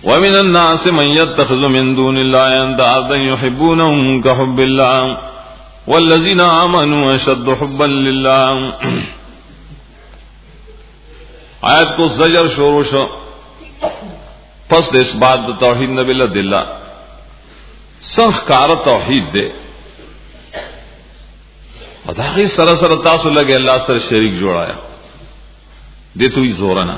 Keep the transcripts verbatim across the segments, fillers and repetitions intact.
ومن الناس من يتخذ من دون الله اندادا يحبونهم كحب الله والذين آمنوا اشد حبا لله. آیت کو زجر شروع شو پس اس بات توحید نبی اللہ سخ کار توحید دے اداغی سراسر تاسو لگے اللہ سر شریک جوڑایا دے تو ہی زورنا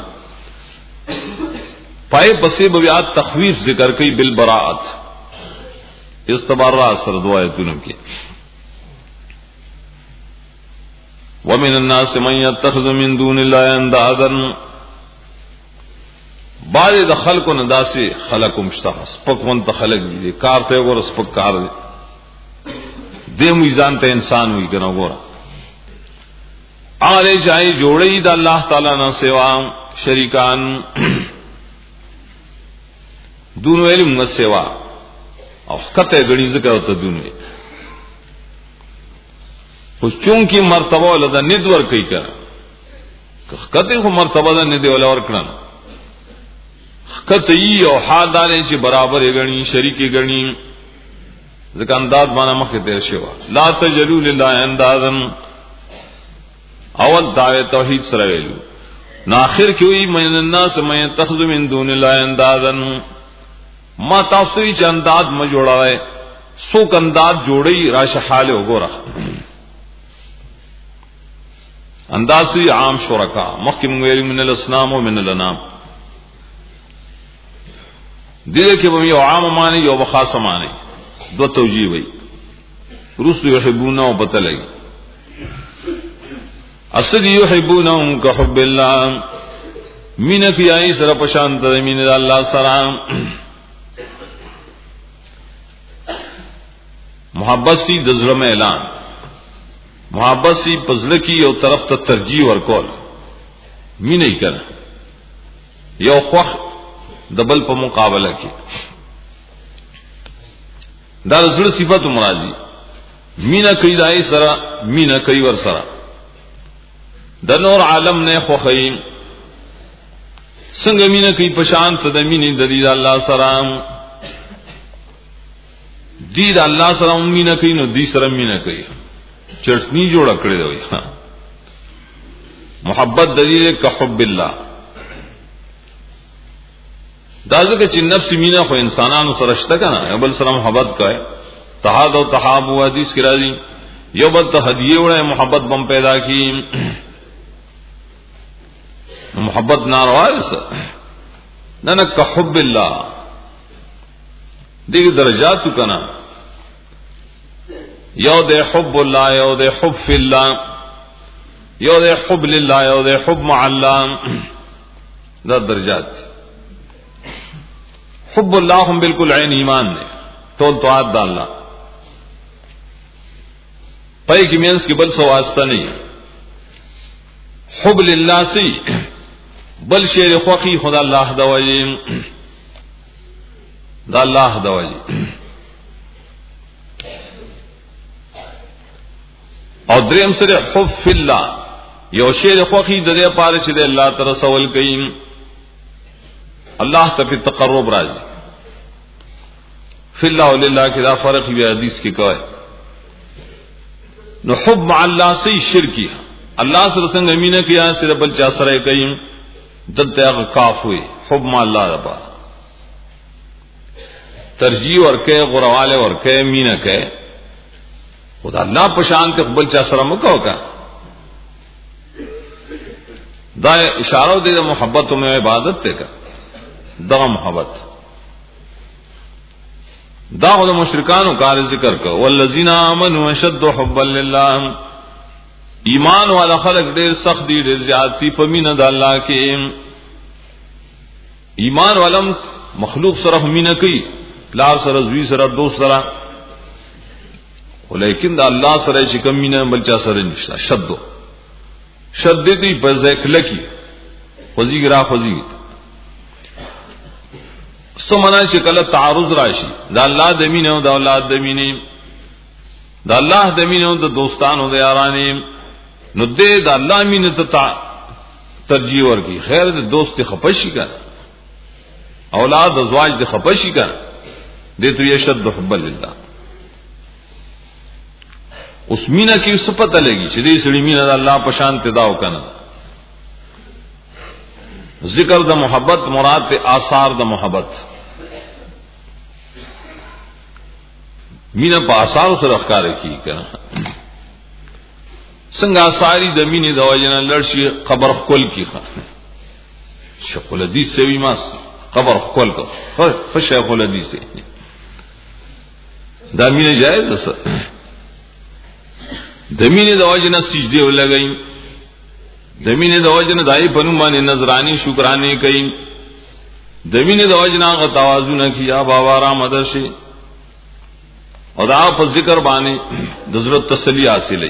پائے پسی بویات تخویف ذکر کی بالبراعت استبارہ سر دعایتون کی. ومن الناس من يتخذ من دون الله اندادا بعد د خلق و نداسی خلق مشتخص پک من خلق دی کار تے اور سپک کار دے میزان تے انسان ہوئی کنا گورا آلے جائے جوڑی دا اللہ تعالی نہ سوا شریکان دونوں علم نہ سوا او کتے گڑی ذکر ہوتا دونوں چونکہ مرتبہ لدا ندور کئی کر کتے کو مرتبہ دا ندی والا اور کرنا کتی او حال دارے چی برابر گنی شریکی گنی ذکر انداز مانا مخی تیر شوا لا تجلو للہ اندازا اول دعوی توحید سرویلو ناخر کیوئی من الناس من يتخذ من دون اللہ اندازا ما تاثری چا انداز ما جوڑا ہے سوک انداز جوڑی راش حال ہو گو رخ اندازی عام شرکا مخیم غیر من الاسنام و من الانام دیدے کہ وہ عام مانے یو بخاص مانے دو توجیہ ہوئی رسل یحبونہ و پتہ لگی اصل یحبونہ کا حب اللہ مین کی آئی سر پشانت مین اللہ سرام محبت سی دزرم اعلان محبت سی پزل کی یو طرف تا ترجیح ورکول می نہیں کر یو خوخ دبل پا مقابلہ کی دا رسول صفت مرادی مینا کئی دائی سرا مینا کئی ور سرا دا نور عالم نے خوخیم سنگ مینا کئی پشانت دا مینی دا دید اللہ سرام دید اللہ سرام مینا کئی نو دی سرام مینا کئی چٹنی جوڑا کڑے دوئی محبت دلیل کا حب اللہ دازو کہ چن نفس مینا خو انسانان سرشتہ کا نا ابل سر محبت کا ہے تحاد و تحاب و حدیث کی راضی یو بل تحدیے اڑے محبت بم پیدا کی محبت ناروا نہ نہ کا حب اللہ دیکھ درجات کا نا یو دے حب اللہ یو دے حب فی اللہ یو دے حب للہ یو دے حب مع اللہ دا درجات حب اللہ ہم بالکل عین ایمان نے ٹول تو آد دا اللہ پائی کی مینس کی بل سو واسطہ نہیں حب للہ سی بل شیر خوقی خدا اللہ دوائی دا اللہ دوائی اور دریم سر حب فی اللہ یو شیر خوخی دے پارے چھ دے اللہ ترسول کئیم اللہ تفی تقرب راضی فی اللہ وللہ کی دا فرق بھی حدیث کی کوئے نو حب مع اللہ سی شرکی اللہ سے رسنگ امینہ کیا سر بل چا سرے کئیم دلتے اگر کاف ہوئی حب مع اللہ ربا ترجیح ورکے غروالے ورکے امینہ کہے خدا اللہ پشان کے قبل چا سرا مکو کا دا اشارہ دے دا محبت میں عبادت تے کا دا محبت دا خود مشرکان کار ذکر کا والذین آمنوا اشد حبا للہ ایمان والا خلق دیر سخت دی دیر زیادتی پمین دا اللہ کے ایمان والا مخلوق سرح مین کی لار سر زوی سر دوست سر لیکن دا اللہ سر چکم مینا بلچا سر نشتا شدو شددی پر زیک لکی خوزی گرا خوزی سو منا چکل تعارض راشی دا اللہ دمین ہو دا اولاد دمینی دا اللہ دمین ہو دا دوستان ہو دا یارانی نو دے دا اللہ مین تا ترجیح ورکی خیر دا دوست خپشی کا اولاد ازواج د خپشي کړه دې تو یشد حب لله. اوس مینا کې صفته لګي چې دې سړي مینا د الله په شان تداو کنه. ذکر د محبت مراد ته آثار د محبت مینا په آثار سره ښکار کی کنه. څنګه ساری د مینې د وجنه لړشي قبر خپل کی ښه شیخ الحدیث سوي ماس قبر خپل کو خو شیخ الحدیث دا مینه جایز ده. د مینې د وجنه سجده ولګي د مینې د وجنه دای په نوم باندې نظرانی شکرانه کوي د مینې د وجنه غ توازن کیا بابا را مدد شي او دا په ذکر باندې د ضرورت تسلی حاصله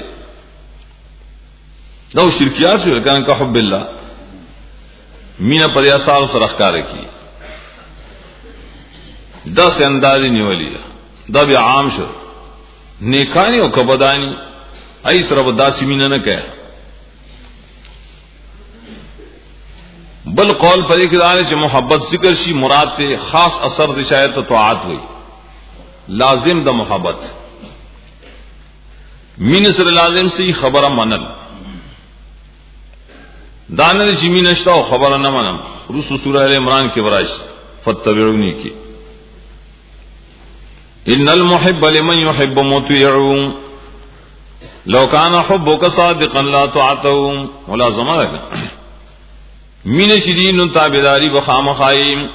نو شرکیات شو کنه که حب الله مینا پر اثار سره ښکار کی دا څنګه انداز نیولې دا بیا عام شو نیکانی او کبدانی ای سره بداسي مینا نه کوي. بل قول پرې کې دا چې محبت ذکر شي مراد ته خاص اثر د شایت طاعت وي لازم د محبت مين سره لازم سي خبره منل دانه چې مين نشته خبره نه منم. رسو سوره ال عمران کې ورایش فتبعوني کې ان المحب لمن يحب مطيع لو كان حبك صادقا لا طاعته ملازمه ده مين شدين تابعداري بخامخايم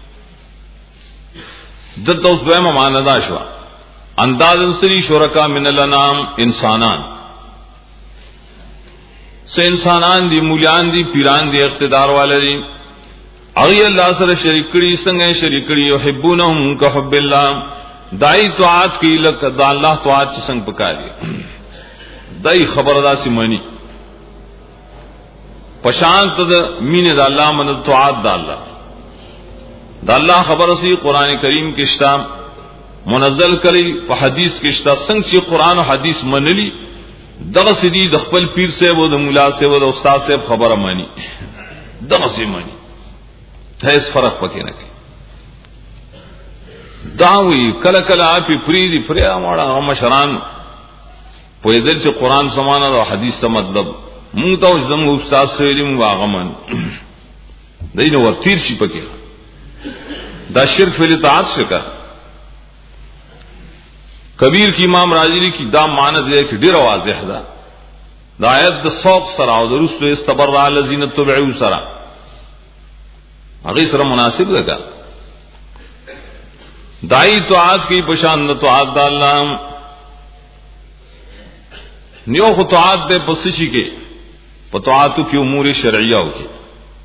دته اوس به معنا دا شو انداز سری شرکا من الانام انسانان سے انسانان دی مولیان دی پیران دی اقتدار والے دی اغي الله سره شریک کړي څنګه شریک کړي يحبونهم كحب الله دای طاعت کی لک د الله طاعت څنګه پکاري دای خبردار سی مانی پشانت د مینه د الله من طاعت د الله دا الله خبر سی قران کریم کې شتا منزل کړي په حدیث کې شتا څنګه چې قران او حدیث منلی دغه سدي د خپل پیر صاحب او د مولا صاحب او د استاد صاحب خبره مانی دغه سي مانی هیڅ فرق پکې نه کوي. داوی کله کله اپی فریدی فریا ماړه مشران په دې چې قران سمانه او حدیث څه مطلب مونږ ته زموږ استاد سره دې مونږ هغه من دینه ورتیر شي پکې دا شرک فی الاطاعت شکا. کبیر کی امام راجلی کی دا معنی دې کې ډیر واضح ده دا آیت د صوف سره او درسته استبرع الذين تبعوا سره هغه سره مناسب ده. دای طاعت کی پشان د طاعت د الله نیو خو طاعت د پسچی کې په طاعت کې امور شرعیه او کې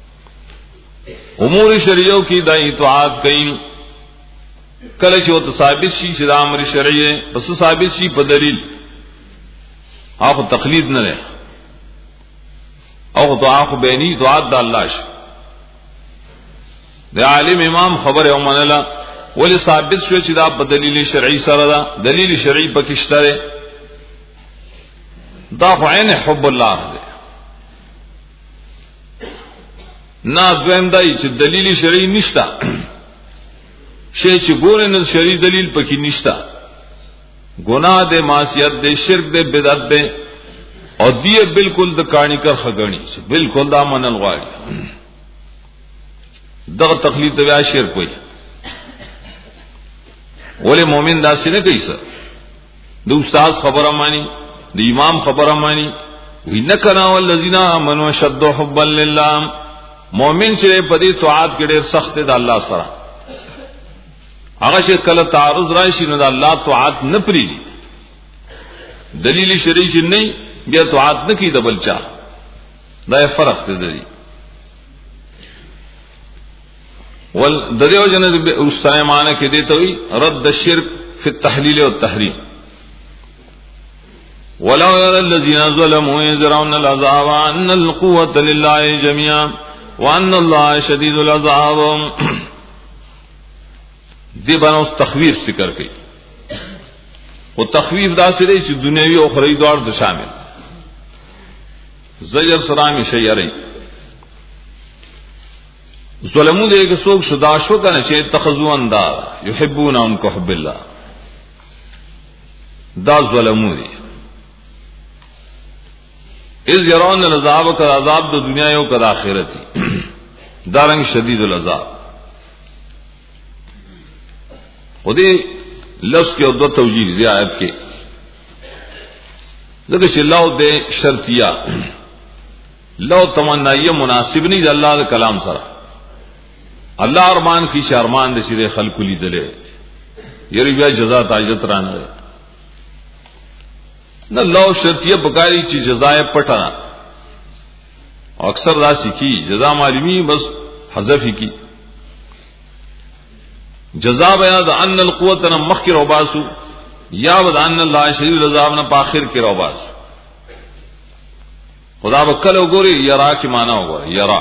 امور شرعیه کې دای طاعت کوي کله چې وت ثابت شي چې د امر شرعیه پس ثابت شي په دلیل هغه تقلید نه ده او طاعت بینی طاعت د الله شي د عالم امام خبره او منله ولی ثابت شو چې دا په دلیل شرعي سره ده دلیل شرعي پکې شته دا خو عین حب الله ده نه دویم دای چې دلیل شرعي نشته شی چې ګورې نه شرعي دلیل پکې نشته ګناه ده معصیت ده شرک ده بدعت ده او دی بالکل د کانی کر خګنی بالکل دا منل غواړي دغه تقلید د بیا شرک وي. ولې مؤمن دا څنګه کوي سر د استاد خبره مانی د امام خبره مانی وینه کنا والذین آمنوا شد حبا لله مؤمن چې په دې طاعت کې ډېر سخت دی د الله سره هغه چې کله تعارض راشي نو د الله طاعت نه پریږي دلیل شرعي چې نه بیا طاعت نه کوي د بلچا دا فرق دی. ول دریو جن استای معنی کې دی ته وی رد الشرك في التحليل والتحريم ولو يرى الذين ظلموا يزرعون العذاب ان القوه لله جميعا وان الله شديد العذاب دی باندې تخویف ذکر کړي او تخویف دا سره چې دنیوي او اخروی دواړه د شامل زجر سلام شي یاري ظلمو دے کہ سوک شداشو کا نشے اتخذو اندادا یحبونہم کحب اللہ دا ظلمو دے از یرون العذاب کا عذاب دا دنیا یو کا آخرتی دارنگ شدید العذاب خودی لفظ کے دو توجیہ دی آیت کے ذکر چھ لو دے شرطیہ لو تمنائیہ مناسب نہیں دے اللہ دے کلام سرا اللہ ارمان کی شارمان دے سیدے خلق لی دلے یری بیا جزا تاجت ران دے نہ لو شرطیہ بکاری چی جزائے پٹنا اکثر دا سیکھی جزا معلومی بس حذف ہی کی جزا بیان دا ان القوت نہ مخ کی روباسو یا بد ان اللہ شدید العذاب نہ پاخر کی روباسو خدا بکلو گوری یرا کی معنی ہوگا یرا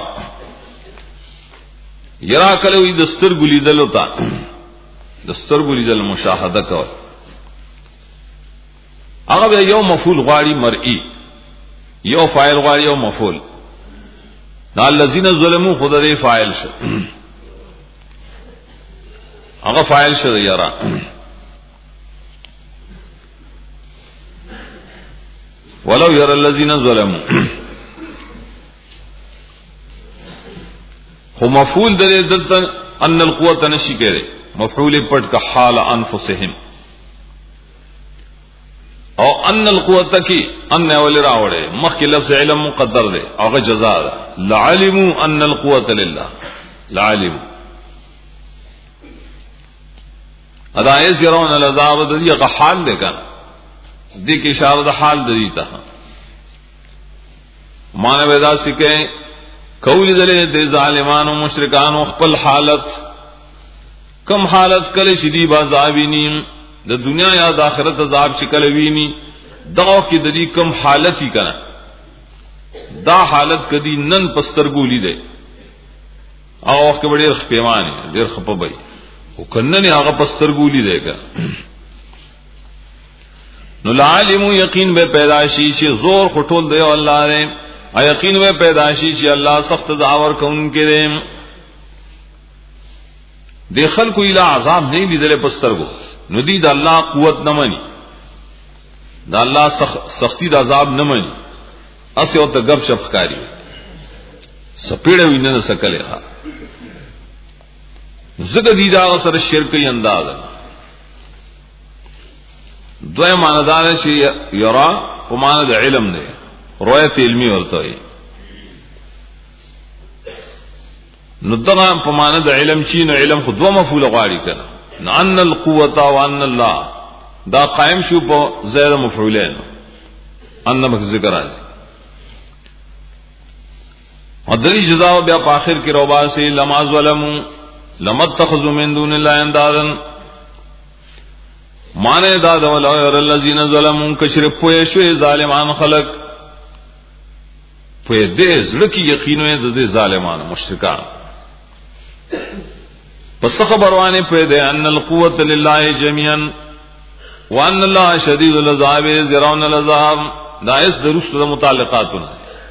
یرا کلو دستر گلی دل ہوتا دستر گلی دل مشاہدہ کا اگر یو مفعول غاری مرئی یو فاعل غاری یو مفعول نا الذین ظلموا خدا دے فاعل شو اگر فاعل شو یرا ولو يرى الذين ظلموا هو مفعول دے دلتا ان القوت نشی کرے مفعول پٹ کا حال انفسهم او ان القوت کی ان اول راوڑے مخ کے لفظ علم مقدر دے او جزاء لعلموا ان القوت لله لعلموا ادائز يرون العذاب دے کا حال دے کنا دی کی اشارہ حال دیتا معنی ودا سکے قول دلے دے ظالمان و مشرکان و خپل حالت کم حالت کل شدید عذابین دا دنیا یا دا آخرت عذاب شکل وینی دا کی دلی کم حالت ہی کنا دا حالت کدی نن پستر گولی دے او کے بڑے رخ پیمانے دیر خپا بھئی او کنن آغا پستر گولی دے گا نو العالم یقین بے پیدائشی چھ زور خٹول دے اللہ نے یقین بے پیدائشی چھ اللہ سخت دعور کون کے دے دے خلق الہ عذاب نہیں لی دلے پستر کو نو دی دا اللہ قوت نہ منی دا اللہ سختی دا عذاب نہ منی اسے ہوتا گب شپ کاری سپیڑے ہوئی نہ سکلے خواہ ذکر دی دا سر شرکی انداز دوئے ماندان ہے چی یرا پماند علم دے رویت علمی ورطا ہے ندغا پماند علم چی نو علم خود دو مفعول غاری کنا نو ان القوة وان اللہ دا قائم شو پا زید مفعولین ان بک ذکر آزی ودری جزاو بیا پاخر کی روبا سے لما ظلمو لمتخذو من دون اللہ اندادن مانے داد ولو الذین ظلموا کشر پوئے شوئے ظالمان خلق پوئے دے زڑکی یقینوئے دے ظالمان مشرکان پس خبروانے پوئے دے ان القوت للہ جميعا وان اللہ شدید العذاب زرون العذاب دائس درست متعلقاتنا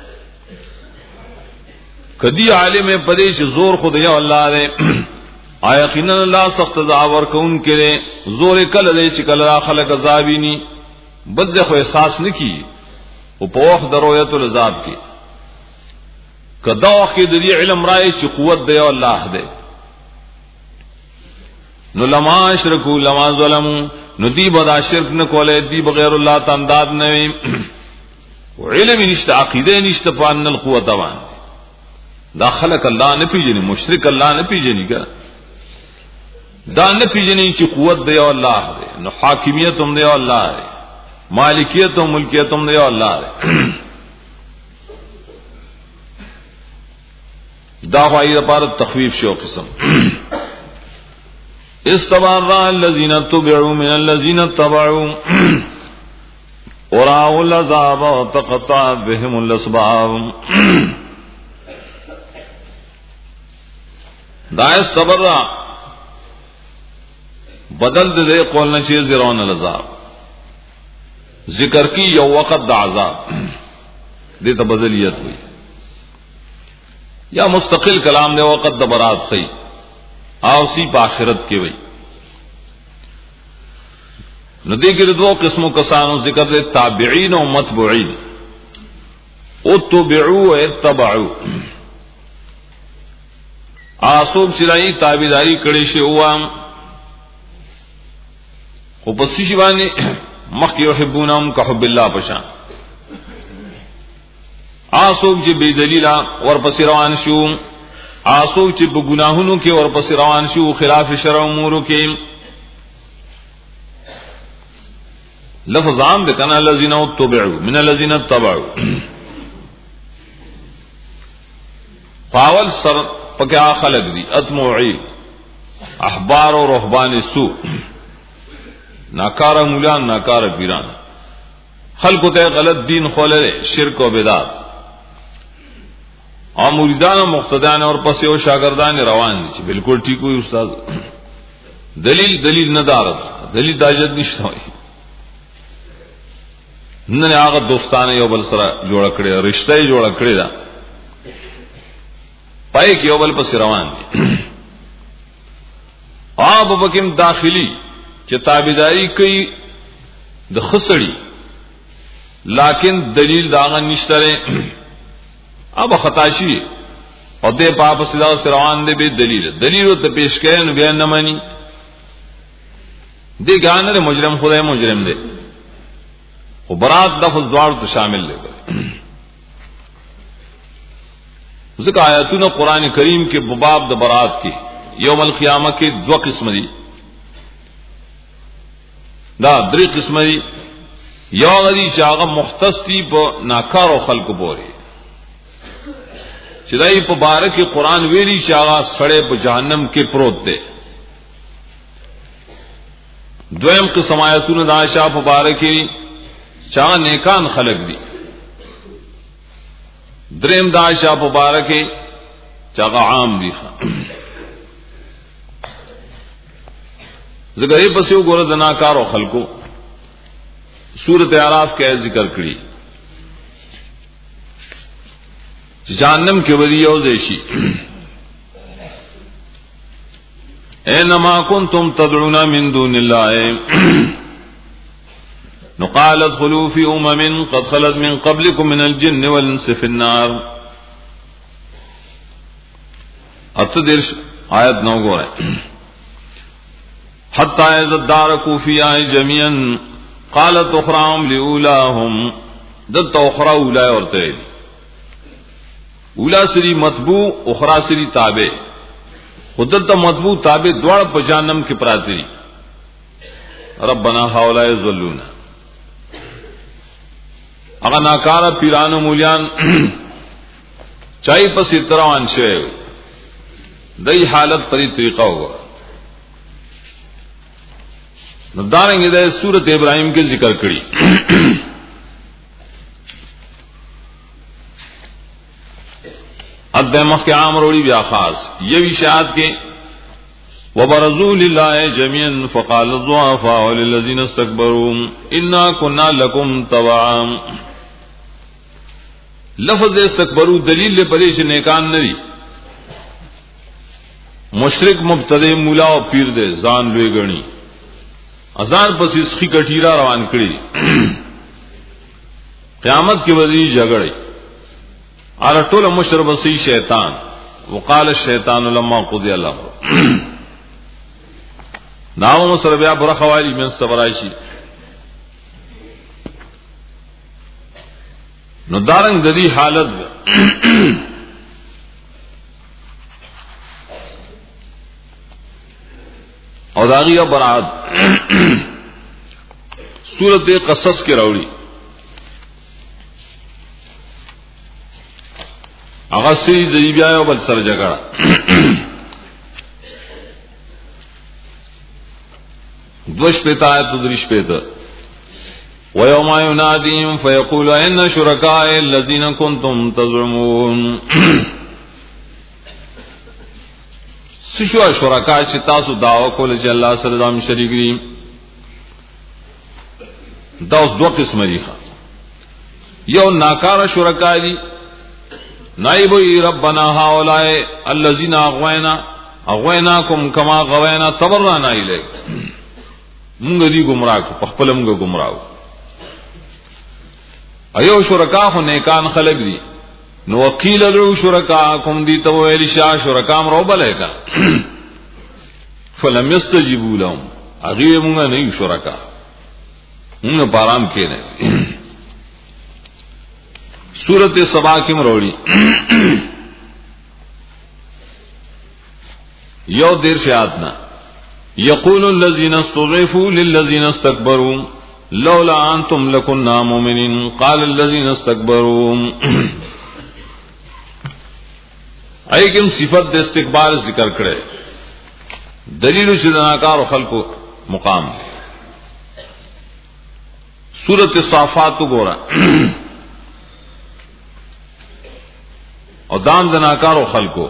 کدی عالم پدیش زور خود یا اللہ دے یقینا اللہ سخت دعور کون کرے زور کل دے چکل را خلق عذابینی بدز خو احساس نکی او پوخ درویت العذاب کی کداوخ کی دری علم رائے چی قوت دے اللہ دے نو لما اشرکو لما ظلمو نو دی بدا شرک نکولے دی بغیر اللہ تانداد نویم علم نشت عقیدے نشت پان القوت وان دا خلق اللہ نپی جنی مشرک اللہ نپی جنی کر دا نپی جنی چی قوت دے اللہ دے نو حاکمیت ہم دے اللہ دے مالکیت و ملکیت ہم دے اللہ دے دا خواہی دا پارت تخویف شو قسم استبارا الذین تبعوا من الذین تبعوا وراءوا العذاب وتقطعت بهم الاسباب دا استبارا بدل دے قول نہ چیز زرون العذاب ذکر کی یو وقت دا عذاب دے تا بدلیت ہوئی یا مستقل کلام دے وقت د برات خی او سی په آخرت کې وای. نو دې کې دوه قسمو کسانو ذکر دے تابعین او متبوعین. او تبعوا و اتبعوا آسوب چرای تابعداری کړي شی وام خو پس شي باندې مخ یحبونهم كحب الله پشان. آسوب چې بے دلیل اور پس روان شو، آسوب چې په ګناهونو کې اور پس روان شو خلاف شرع امور کې. لفظ عام ده کنا الذين اتبعوا من الذين اتبعوا. فاول سر پکا خلق دی اتموعی احبار و رهبان سو، ناکار مولان ناکار پیران، خلق ته غلط دین خولے شرک و بدعت، اور مریدان و مقتدیان اور پسے و شاگردان روان دي چې بالکل ٹھیک ہوئی استاد. دلیل دلیل نه دارت دلیل داجت نشته وي. نن هغه دوستانه یو بل سره جوړ کړي، رشتہ یې جوړ کړي دا پای کې یو بل پس روان دي. آب بکم داخلي چې تابعداري کوي د خسړي لیکن دلیل داغه نشته اب خطا شي او دې پاپ سلا روان دي به دلیل دلیل ته پیش کړي نو بیان نه مانی دې ګانره مجرم خدای مجرم دی. خو برات لفظ دوار ته شامل دی. ذکر آیاتونه قران کریم کې باب د برات کې یوم القیامه کې دو قسم دي. دا درې قسم دي. یو غدي چې هغه مختص دي په ناکارو خلقو پورې، چې دای په بارکه قران ویلي چې هغه سړی په جهنم کې پروت دی. دویم قسم آیاتونه د عائشہ په بارکه چا نیکان خلق دي. دریم د عائشہ په بارکه چا عام دي. زګری پسې وګوره د ناکارو خلقو سورۃ اعراف کې ذکر کړی جهنم کې وری او دیشي انما کنتم تدعون من دون الله نقال ادخلوا في امم قد خلت من قبلكم من الجن والانس في النار. اتدرش آیت نو گوره حتى اذا اداركوا فيها جميعا قالت اخراهم لاولاهم دت اخرى اولا ورته اولا سری مطبوع اخرى سری تابع خودت مطبوع تابع دوړ په جهنم کې پراتی. ربنا هؤلاء يذلون اغه ناکار پیرانو مولیان چای په ستروان شوی دای حالت پری طریقہ ہوگا. نو دارنګ د سورۃ ابراہیم کې ذکر کړی ادمه کې عام وروړي بیا خاص یوی شاعت کې وبرزوا لله جميعا فقال الضعفاء للذين استكبروا انا كنا لكم تبعا. لفظ استکبروا دلیل له پرې چې نیکان نه دي. مشرک مبتدی مولا او پیر دې ځان لوی غني ازان پسې سخی کټیرا روان کړی. قیامت کې وځي جګړې ار ټول مشربسي شیطان وقال الشیطان لما قضي الامر ناو سره بیا بر خوالي من استبرایشي. نو دارنګ د دې حالت او داغیه برات سورۃ قصص کې راوړي هغه سي د بیا یو بل سره جګړه دوش پتا ہے تو درش پتا وَيَوْمَ يُنَادِيهِمْ فَيَقُولُ أَيْنَ شُرَكَائِي الَّذِينَ كُنتُمْ تَزْعُمُونَ. سشوا شرکا چې تاسو داوا کول چې الله سره دام شریک دي. دا اوس دوه قسم دي. یو ناکار شرکا دي نائبوی ربنا هؤلاء الذين اغوینا اغویناکم کما غوینا تبرنا الیک مونږ دی گمراه کو خپل مونږ گمراه ایو شرکا خو نیکان خلق دی نو وکیل له شرکاکم دی تو ویل شا شرکام رو بلیکا فلم یستجیبوا لهم اغه مونږ نه یو شرکا مونږ پارام کې نه سورۃ سبا کې مروړي یو دیر شیاتنا یقول الذين استضعفوا للذين استكبروا لولا انتم لكنا مؤمنين قال الذين استكبروا ایکم صفت د استکبار ذکر کړي دلیل شدناکار خلقو مقام سورۃ الصافات گورا او دام دناکار خلقو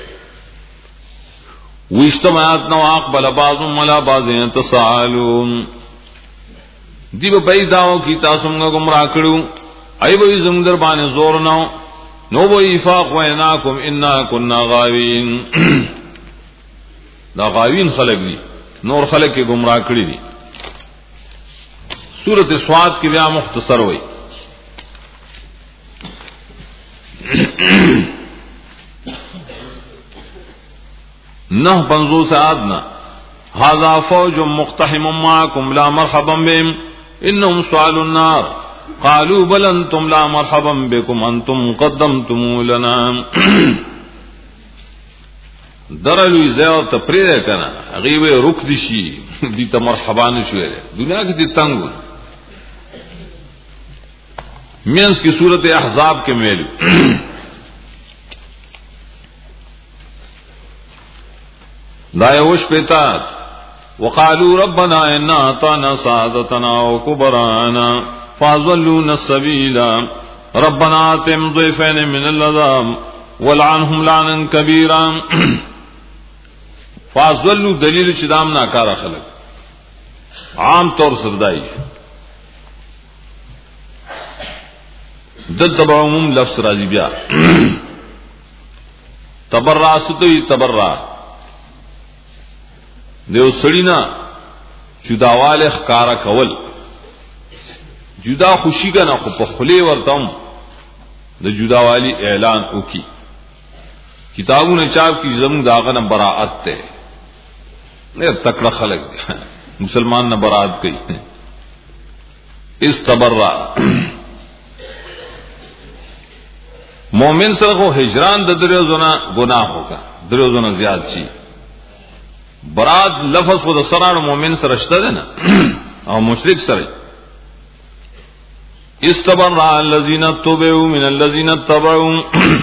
واشتمعت نواق بل بعضهم على بعض يتساءلون دی به پای داو کی تاسو موږ گمراه کړو ای به زموږ در باندې زور نو نو به افاق ویناکم انا كنا غاوین دا غاوین خلق دي نور خلق کې گمراه کړی دي سورۃ سواد کې بیا مختصر وای نه پنځو ساعتنا هذا فوج مقتحم معكم لا مرحبا بهم انهم صالوا النار قالوا بل انتم لا مرحبا بكم انتم قدمتم لنا درلو زیو ته پرې کنه غیبه رک دي شي دي ته مرحبا نشوي دنیا کې دي تنګ مینس کی صورت احزاب کے میل دایوش پیتات وقالوا ربنا انا اطعنا سادتنا وكبرانا فاضلونا السبيل ربنا اتم ضيفين من العذاب ولعنهم لعنا كبيرا فاضلوا دلیل شدام ناکارا خلق عام طور سردائی د تبع عموم لفظ راضی بیا تبرع ستوی تبرع دیو سړینا جداواله ښکارا کول جدا خوشی کنه خو په خلی ورتم د جداوالی اعلان وکي کتابونه چاپ کی زمو داغه نه براءت ته نه تکړه خلق مسلمان نه براءت کوي استبرع مومن سره خو هجران د دریو زنا گناہ ہوگا دریو زنا زیات شي برات لفظ خود سره مومن سره شته ده نه او مشرک سره استبرع الذين تبعوا من الذين اتبعوا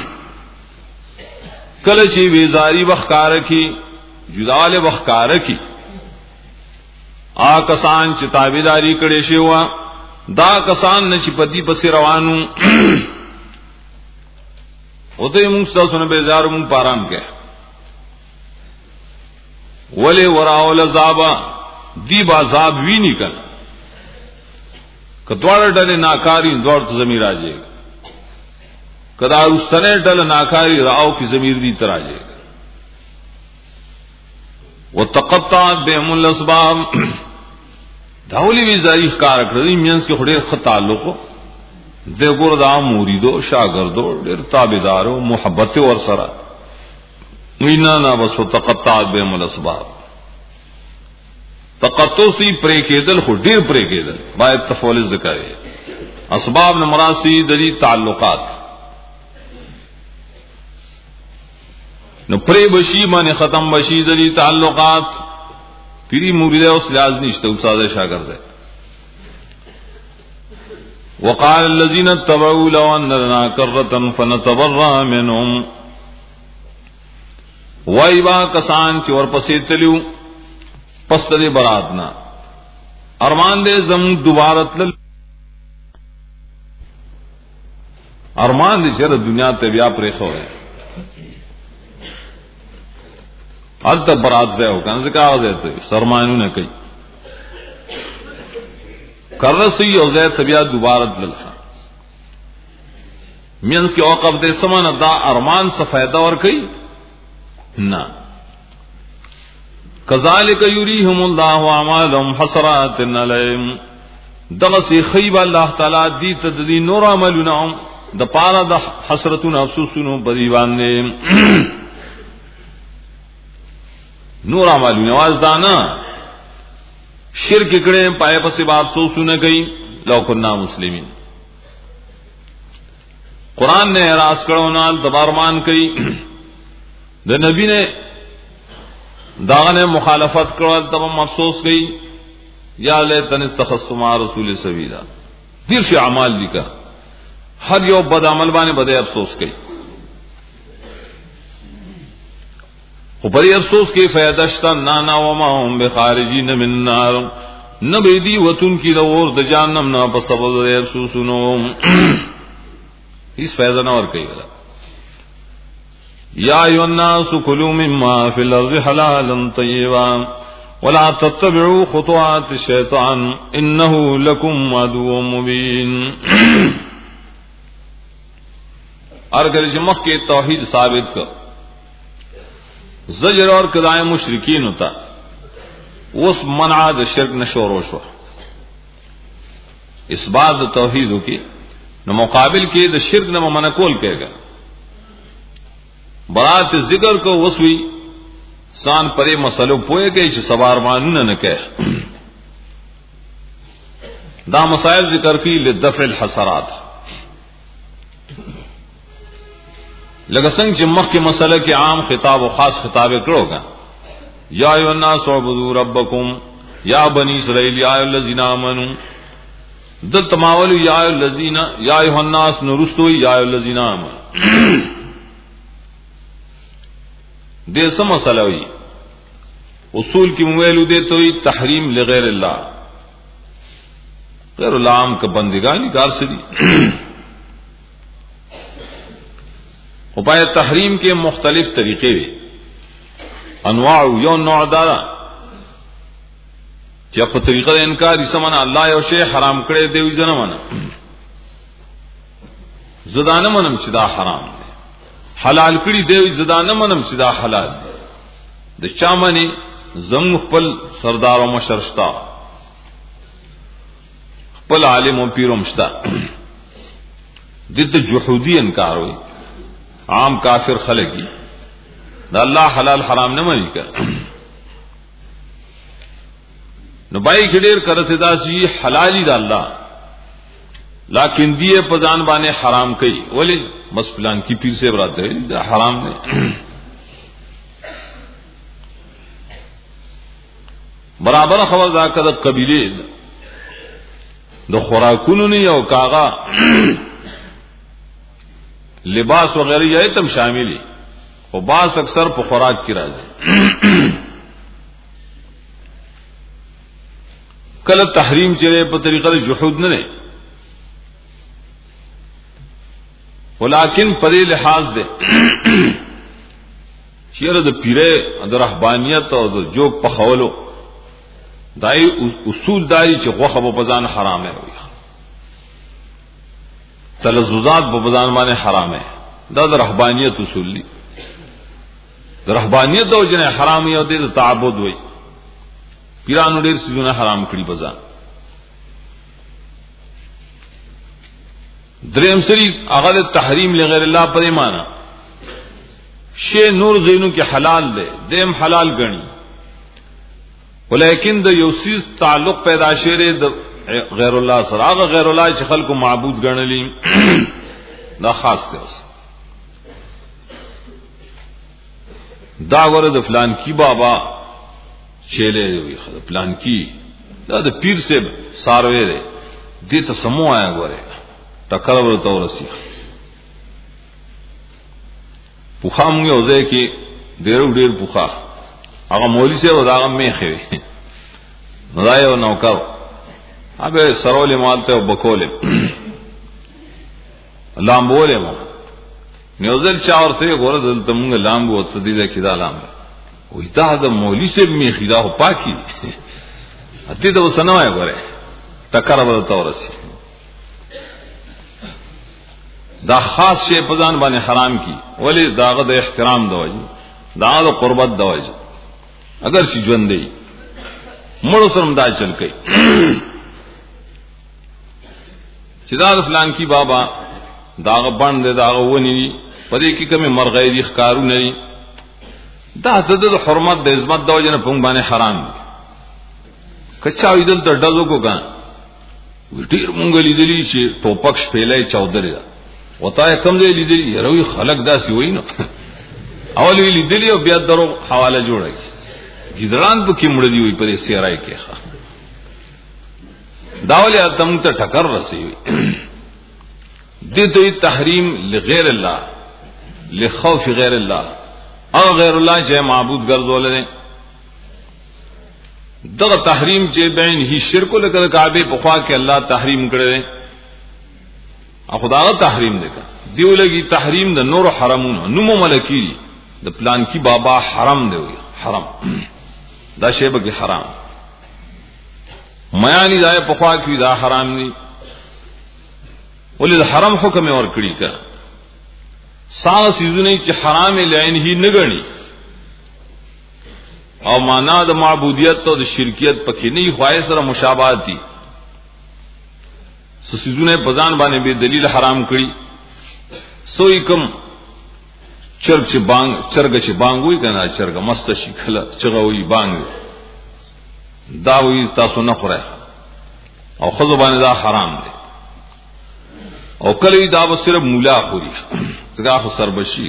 کله چې ویزاری بخکار کی جداله بخکار کی آ کسان چې تابعداري کړي شی وا دا کسان نشي پدی پس روانو او ته موږ تاسو نه بیزار موږ پارام کې ولې وراول عذاب دی عذاب وی نه کړ کډوړ ډلې ناکاری دوړ ته زمير راځي کدا واستنه ډل ناکاری راو کی زمير دی تراځي وتقطعت بهم الاسباب داولی وی زاری ښکار کړی مینس کې خډه خ تعلق دغور دا مریدو شاګردو ډېر تابعدارو محبت ور سره وینا نا بس تقطعت بهم الاسباب تقطع سی پرې کېدل خو ډېر پرې کېدل باید تفول ذکر اسباب نه مراسي د دې تعلقات نو پرې بشي باندې ختم بشي د دې تعلقات پیری مرید اوس لاز نشته استاد شاګرد دی وقال الذين اتبعوا لو ان لنا كرة فنتبرأ منهم وایوا کسان چې ورپسې تلو پس ته براتنا ارمان دې زم دوباره تل ارمان دې چې دنیا ته بیا پرې خو البته برات ځای وکړه ځکه اوځه ته سرمایو نه کوي کرسی او زید طبیعت دوباره دلخه مینس کې وقف دې سمانه دا ارمان څه فائدہ ور کوي نه. کذالک یریهم الله اعمالهم حسرات علیهم، دغه سی خیب الله تعالی دې تدلی نور عملونه د پاره د حسرتونو افسوسونو په دی باندې نور عملونه واز دانا شرک کړي پای په سبب افسوسونه کوي لو کنا مسلمین. قرآن نے اعراض کړو نه دبارمان کوي د نبی نے داغه نے مخالفت کړو تب افسوس کوي یا لیتن استخصت مع رسول سبیلا. دیر شي اعمال لیکا ہر یو بد عمل باندې بده افسوس کوي خو پرې افسوس کې فائدہ شته نه نه و ما هم بخارجین من النار نبی دی وتون کی اور د جهنم نه په سبب د افسوسونو هیڅ فائدہ نه ور کوي. یا ایها الناس کلوا مما فی الارض حلالا طیبا ولا تتبعوا خطوات الشیطان انه لکم عدو مبین. ارګل چې مخکې توحید ثابت کړ زجر اور قضاء مشرکین ہوتا اس منع د شرک نشورو شو اس بات توحید کی نو مقابل کې د شرک نه منع کول کېږي. برات ذکر کو وسوی سان پرې مسلو پوهه کې چې سبار مانونه نه کوي دا مسائل ذکر کی لدفع الحسرات لکه څنګه چې مخکې مسله کې عام خطاب او خاص خطاب کړو کا یا ایها الناس اعبدوا ربکم یا بنی اسرائیل یا الذین آمنوا د تماول یا الذین یا ایها الناس نرستو یا الذین آمنوا دې سم مسله وي اصول کې مویلو دې ته تحریم لغیر الله غیر الله عام کا بندگانی کار سری اپائے تحریم کے مختلف طریقے انواع یو نوع دارا چې په طریقه د انکار سمانه الله یو شی حرام کړی دی ځنه منه زدانه منم چې دا حرام دی حلال کړی دی زدانه منم چې دا حلال دی د چا منی زم خپل سردار او مشرشتا خپل عالم او پیر مشتا دته جحودی انکار وي عام کافر خلقی دا اللہ حلال حرام نہ منی کر نو بائی کډیر کرتے دا سی حلالی دا اللہ لیکن دیے پزان بانے حرام کئی ولی بس پلان کی پیر سے برات ہے دا حرام نے برابر خبر دا کد قبیلے د خوراکونو نه یو کاغا لباس وغیرہ یہ تم شاملی اور بعض اکثر په خوراک کی راځي کله تحریم چره په طریقه د جحود نه نه ولیکن په لحاظ ده چیرې د پیره د رهبانیت او د جوګ په خولو دای اصول دای چې غوخه په بزان حرام ہے تلذذات په بزان باندې حرام ہے دا د رهبانیت اصول دي د رهبانیت او جن حرام یو دي د تعبد وای پیرانو ډیر سونه حرام کړی بزان دریم سری هغه د تحریم لغیر الله پر ایمان شی نور زینو کې حلال دی دیم حلال غني ولیکن د یو سیس تعلق پیدا شوه د غیر الله سره هغه غیر الله چې خلکو معبود ګڼلی دا خاص دی دا ور د فلان کی بابا چيله وي فلان کی دا د پیر سے ساروي دی دې ته سمو آیا غره ټکر ورته ورسی پوخا مونږ یو ځای کې ډېر ډېر پوخا هغه مولوی سے وداغه میخوي نو دا یو نوکر هغه سرول مالته وبکول لامبوله مو نیوزل چا ورته ګوره دلته مونږ لامبو ته دې کې دا لامبو وې دا د مولوی سے میخي دا پاکي اته دا وسنوي غره ټکر ورته ورسی دا خاص شی په ځان باندې حرام کی ولی داغه د احترام د وجه داغه د قربت د وجه اگر چې ژوند دی مړو سره دا چل کوي چې دا فلان کی بابا داغه باندې داغه ونی پدې کې کومه مرغې دي ښکارو نه دا د حرمت د عظمت د وجه نه په باندې حرام دي کچا ویدل ته ډزو کو کان ډیر مونږ لیدلی چې ټوپک شپېلې چودري دا وتا کم دی لیدلی روي خلق داسي وای نو اول لیدلی او بیا درو حواله جوړای ګذران په کې مړ دی وي پرې سیرای کې داولیا تم ته ټکر رسی وي دې تحریم لغیر الله لخوف غیر الله او غیر الله چې معبود ګرځول دي دغه تحریم چې بین هی شرک لکه کعبه په خوا کې الله تحریم کړی او خدای تحریم دی دیو لګي تحریم د نور حرمونو نمو ملکی د پلان کی بابا حرم دی حرم دا شی به حرام میانی ځای په خوا کې دا حرام دی ولې د حرم حکم ور کړی کا ساغه سيزونه چې حرام لعین هی نه غني او معنا د معبودیت او د شرکیت پکې نه خوای سره مشابهت دي سيزونه بزان باندې به دلیل حرام کړی سوې کوم چرګ چې بانګ چرګ چې بانګ وي کنه چرګ مست شي کله چغوي بانګ دا وی تاسو نه خورئ او خذ باندې دا حرام دي او کله دا به صرف مولا خوري څنګه خو سربشي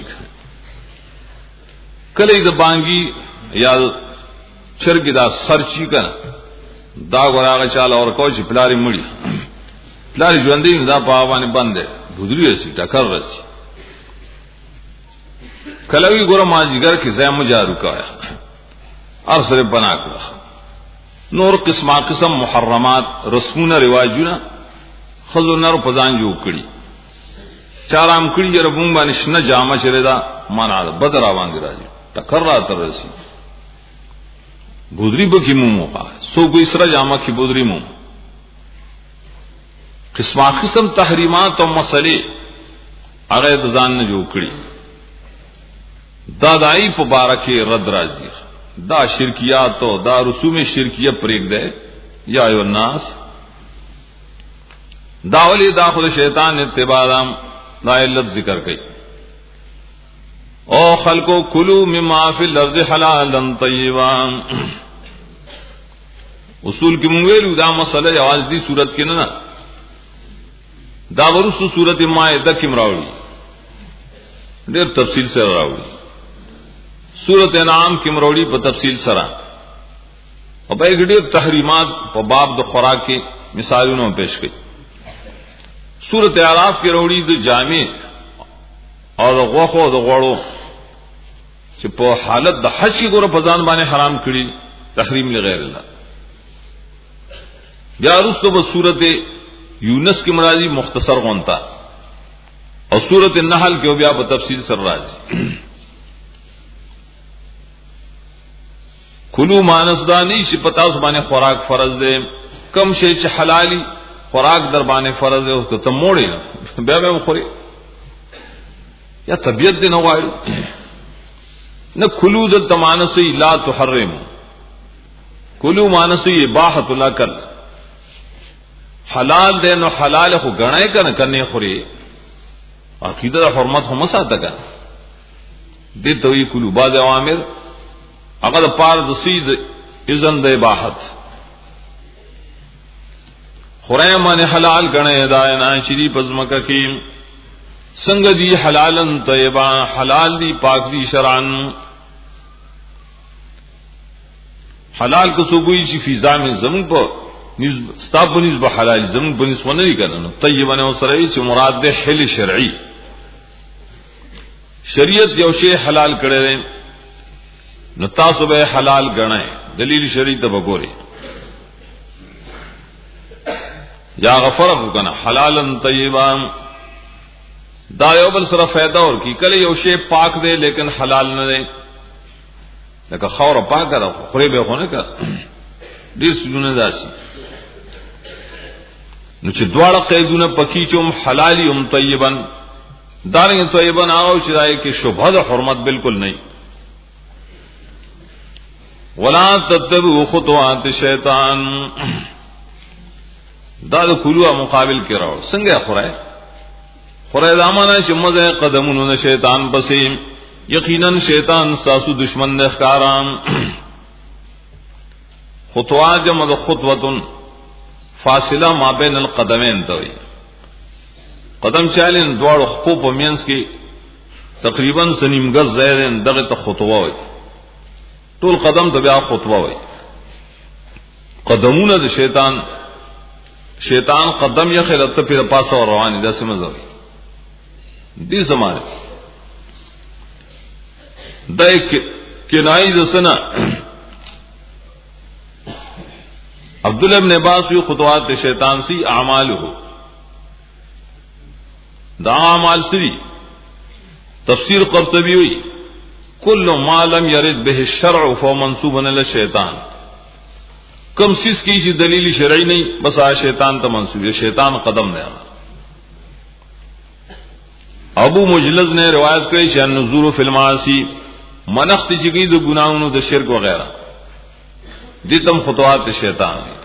کله دا بانګي یا چرګ دا سرچی کنه دا غراغه چاله اور کوچ پلاری مړی پلاری ژوندې دا په باندې باندې بودری رسی ټکر رسی کله وی ګور ماجیګر کې زم جارو کایا ار سره بنا کړ نور قسمه قسم محرمات رسمونه رواجونه خذو نر پزان جو کړي چارام کړي ربون باندې شنه جامه چره دا معنا بدر روان دي راځي ټکر را تر رسی بودری بکی مومو پا سو کوئی سرا جامع کی بودری مومو قسمہ قسم تحریمات و مسئلے اغیر دزان نے جو کری دا دائی پبارکی رد رازی دا شرکیات و دا رسوم شرکیہ پریک دے یا ایو الناس داولی دا خود شیطان اتباع دام دا علت ذکر کئی او خلقو کلو مما فی الارض حلالا طیبا اصول کی منگویلو دا مسئلہ جواز دی صورت کی نا دا ورسو صورت مائدہ کم راوڑی دیر تفصیل سے راوڑی صورت انعام کم راوڑی پا تفصیل سرا اور با ایک دیر تحریمات پا باب دا خوراک کے مثالوں میں پیش گئی صورت اعراف کی راوڑی دا جامع اور دا غوخو دا غوڑو چې په حالت د حج کې ګوره په ځان باندې حرام کړی تحریم لغیر الله بیا رسو په سورۃ یونس کې مرادی مختصر غونتا او سورۃ النحل کې بیا په تفصیل سره راځي کلو مانسدانی چې پتا اوس باندې خوراک فرض دی کم شی چې حلالي خوراک در باندې فرض دی او ته موړې بیا به خوري یا طبیعت دی نه غواړي نہ کلو ذل تمانسی لا تحرم کلو مانسی اباحت الاکل حلال دے نو حلال خو غنائے کنه کنه خوري عقیدہ حرمت هم ساته کنه دې ته وی کلو بعض اوامر هغه پار د سید اذن د اباحت خورای معنی حلال غنائے داینا شری پزمکه کې څنګه دی حلالن طیبا حلال دی پاک دی شرعن حلال کو سو کوئی شي فضا میں زمین پر نسبت ستاب نسبت حلال زمین پر نسبت نہیں کرنا طیبا نے سره چې مراد ده حل شرعی شریعت یو شی حلال کړي نو تاسو به حلال غنئ دلیل شرعی ته وګورئ یا غفر وکنا حلالن طیبا دا یو بل سره فائدہ اور کی کله یو شی پاک دے لیکن حلال نہ دے لکه خور پاک کرو خوري به خونه کا دې سونه داسي نو چې دواړه قیدونه پکی چوم حلالي هم طیبا دارنګ طیبه ناو چې دای کې شبهه د حرمت بالکل نه. ولا تتبعوا خطوات الشیطان دا د کلوه مقابل کې راو څنګه خورای خورای زمانہ چې مزه قدمونو نه شیطان پسې یقینا شیطان ساسو دشمن نه ښکارام. خطوات جمع د خطوه فاصله ما بین القدمین ته وي. قدم چالين دواړو خپو په مینس کې تقریبا سنیمګز زیرن دغه ته خطوه وي. ټول قدم ته بیا خطوه وي. قدمونه د شیطان شیطان قدم یې خلته په پاسه رواني داسې مزه وي. دې زمانه دای کې کنای د سنا عبد الله ابن عباس یو خطوات شیطان سی اعماله دا اعمال سری تفسیر قرطبی ہوئی کل ما لم يرد به الشرع فهو منسوب الى الشیطان. کم چیز کی چیز دلیل شرعی نہیں بس آ شیطان تا منسوب ہے. شیطان قدم دے. ابو مجلز نے روایت کری کہ النظور فی المعاصی منخت چکی دو گناہوں دو شرک وغیرہ دیتم خطوات شیطان ہے.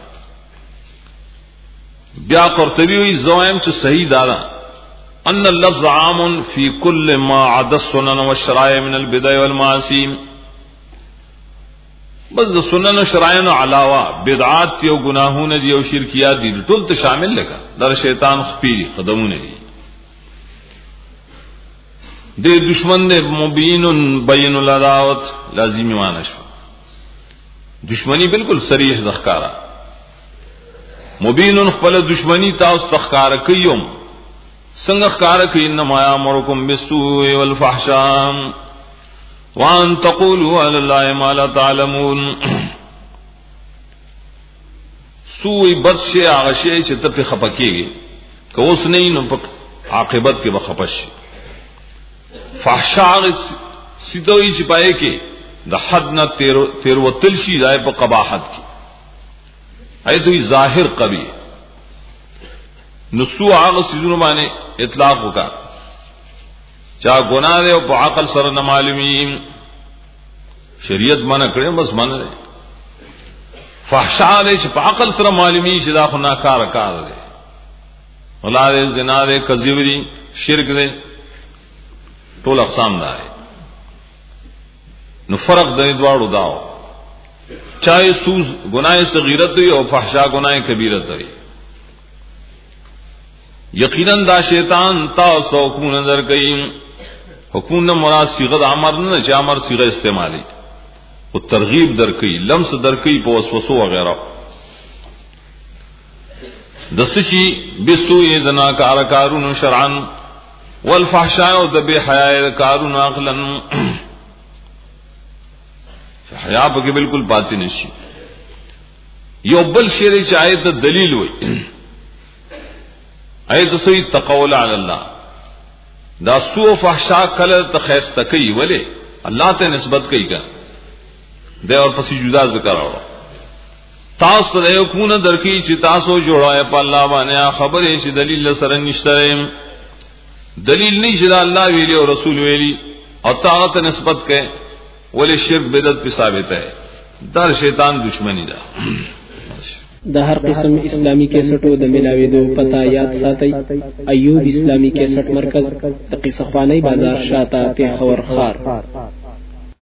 بیا قرطبی ہوئی زوائم چ صحیح دادا ان اللفظ عام فی کل ما عدا السنن والشرائع من البدع والمعاصی. بس سنن و شرائع نو علاوہ بدعات یو گناہوں دی او شرکیات دی ټول ته شامل لگا در شیطان خپیری قدمونه دی. د دشمن دے مبین بین العداوت لازمی معنی شو. دشمنی بالکل صریح ذکارا مبین خپل دشمنی تاسو تخکار کيوم څنګه ښکار کوي. انما یامرکم بالسوء والفحشاء وان تقولوا على الله ما لا تعلمون. سوء بد شي هغه شي چې ته په خپکیږي که اوس نه نو په عاقبت کې به خپش. فحشاء سیدوی چې پای کې د حد نه تیر تیر وتل شي دای په قباحت کې ایتوی ظاهر قبیح. نسو هغه سيزونه باندې اطلاق وکا چا ګناه دی او په عقل سره نه معلومي شریعت منع کړي بس منع دی. فحشاء چې په عقل سره معلومي چې دا خو ناکار کار دی. ولاره زنا دی کذب دی شرک دی ټول اقسام دی. نو فرق د دواړو داو چاہے سوز گناہ صغیرت دی او فحشاء گناہ کبیرت دی. یقیناً دا شیطان تاسو حکم نظر کئ. حکم نہ مراد صيغه امر نه چې امر صيغه استعمالي او ترغیب در کئ لمس در کئ په وسوسه وغیرہ. دسچی بسوء دنا کار کارون شرعا والفحشاء او ذبح حیا کارون عقلا. حیا به بالکل پاتې نشي. یو بل شی چې آیت دلیل وای ایت سوی تقول علی الله دا سوء فحشاء کله تخیست کوي ولی الله ته نسبت کوي کا د اور پسې جدا ذکر اورو. تاسو ته یو کونه درکې چې تاسو جوړای په الله باندې خبرې چې دلیل سره نشته. دلیل نه چې الله ویلی او رسول ویلی او تاسو ته نسبت کوي ولی شرک بدعت په ثابت ہے. دا شیطان دشمنی ده. د هر قسم اسلامی کیسټو د ملاویدو پتا یاد ساتي. ایوب اسلامی کیسټ مرکز د قصه خوانی بازار شاته پیښور خار.